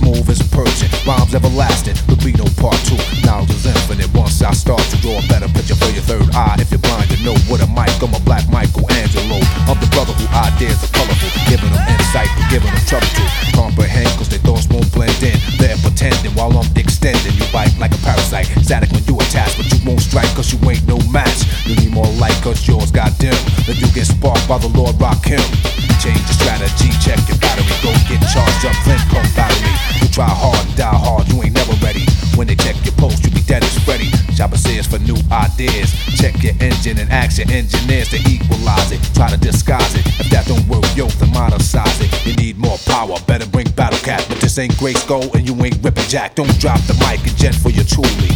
smooth as a Persian. Rhymes everlasting, there'll be no part two. Knowledge is infinite once I start to draw a better picture for your third eye. If you're blind, you know what a mic. I'm a black Michelangelo. I'm the brother who ideas are colorful, giving them insight, but giving them trouble to comprehend, cause their thoughts won't blend in. They're pretending while I'm extending. You bite like a parasite, static when you attach, but you won't strike cause you ain't no match. You need more light cause yours got dim. Then you get sparked by the Lord Rakim. Change the strategy, check your battery, go get charged up, then come battle me. You try hard and die hard, you ain't never ready. When they check your post, you be dead as Freddy. Chopper says for new ideas. Check your engine and ask your engineers to equalize it. Try to disguise it. If that don't work, yo, then monetize it. You need more power, better bring Battle Cat. But this ain't Grace Gold and you ain't ripping Jack. Don't drop the mic and jet for your truly.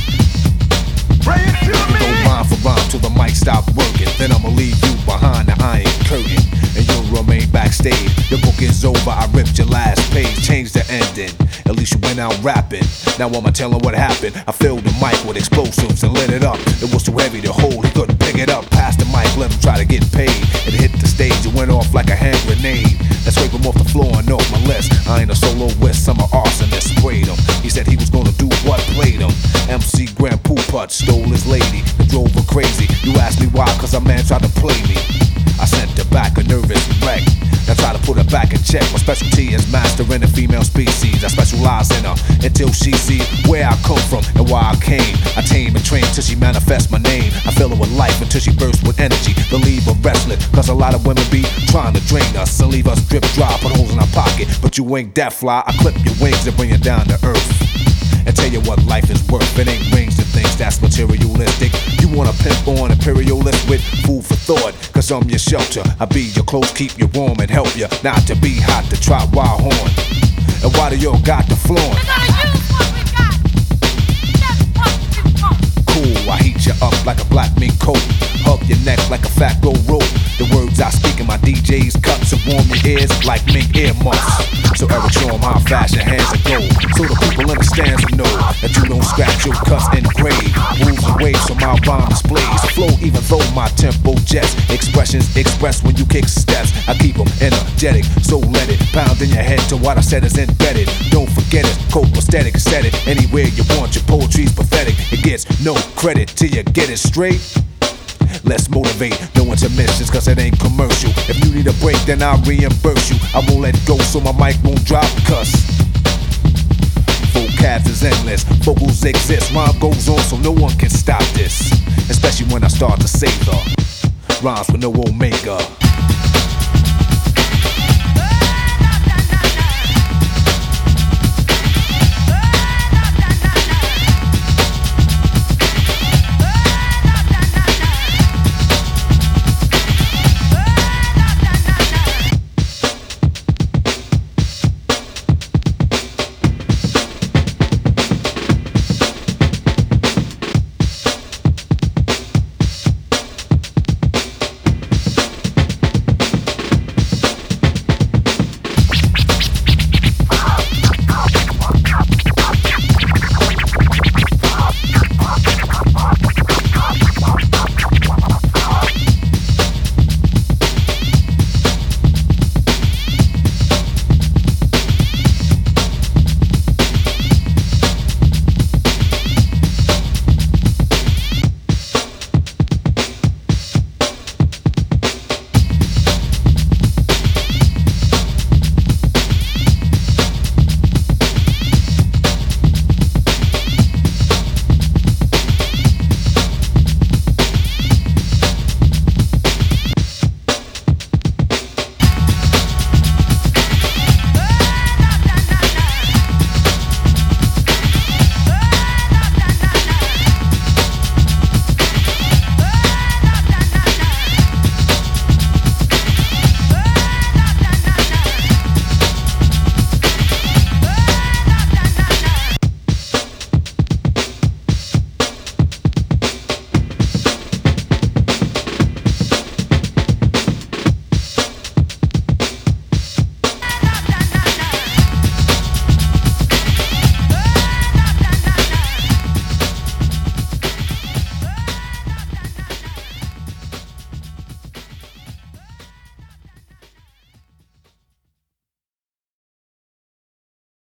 Don't mind for rhyme till the mic stop working. Then I'ma leave you behind the iron curtain, and you'll remain backstage. The book is over, I ripped your last page, changed the ending. At least you went out rapping. Now I'ma tell him what happened. I filled the mic with explosives and lit it up. It was too heavy to hold, he couldn't pick it up. Passed the mic, let him try to get paid. It hit the stage, it went off like a hand grenade. Let's scrape him off the floor and off my list. I ain't a soloist, I'm an arsonist. Sprayed him, he said he was gonna do what? Played him. MC Grand Pooput stole his lady and drove her crazy. You asked me why, cause a man tried to play me. I sent her back a nervous wreck. Now try to put her back in check. My specialty is mastering the female species. I specialize in her until she sees where I come from and why I came. I tame and train till she manifests my name. I fill her with life until she bursts with energy. Then leave her restless, cause a lot of women be trying to drain us and leave us drip dry, put holes in our pocket. But you ain't that fly, I clip your wings and bring you down to earth and tell you what life is worth. It ain't rings and things that's materialistic. You wanna pimp on imperialist with food for thought, cause I'm your shelter. I be your clothes, keep you warm and help you not to be hot to trot wild horn. And why do y'all got the flaunt? We're gonna use what we got. Just what you want. Cool, I heat you up like a black mink coat. Hug your neck like a fat roll rope. The words I speak in my DJ's cut to warm your ears like mink earmuffs. So Eric show 'em how fashion hands are gold, so the people understand to know that you don't scratch your cuts and grade. Moves and waves so my rhyme displays flow even though my tempo jets. Expressions express when you kick steps. I keep 'em energetic, so let it pound in your head till what I said is embedded. Don't forget it, copacetic, set it anywhere you want. Your poetry's pathetic, it gets no credit till you get it straight. Let's motivate, no intermissions cause it ain't commercial. If you need a break then I'll reimburse you. I won't let go so my mic won't drop cuss. Vocabs is endless, vocals exist, rhyme goes on so no one can stop this. Especially when I start to say the rhymes with no omega.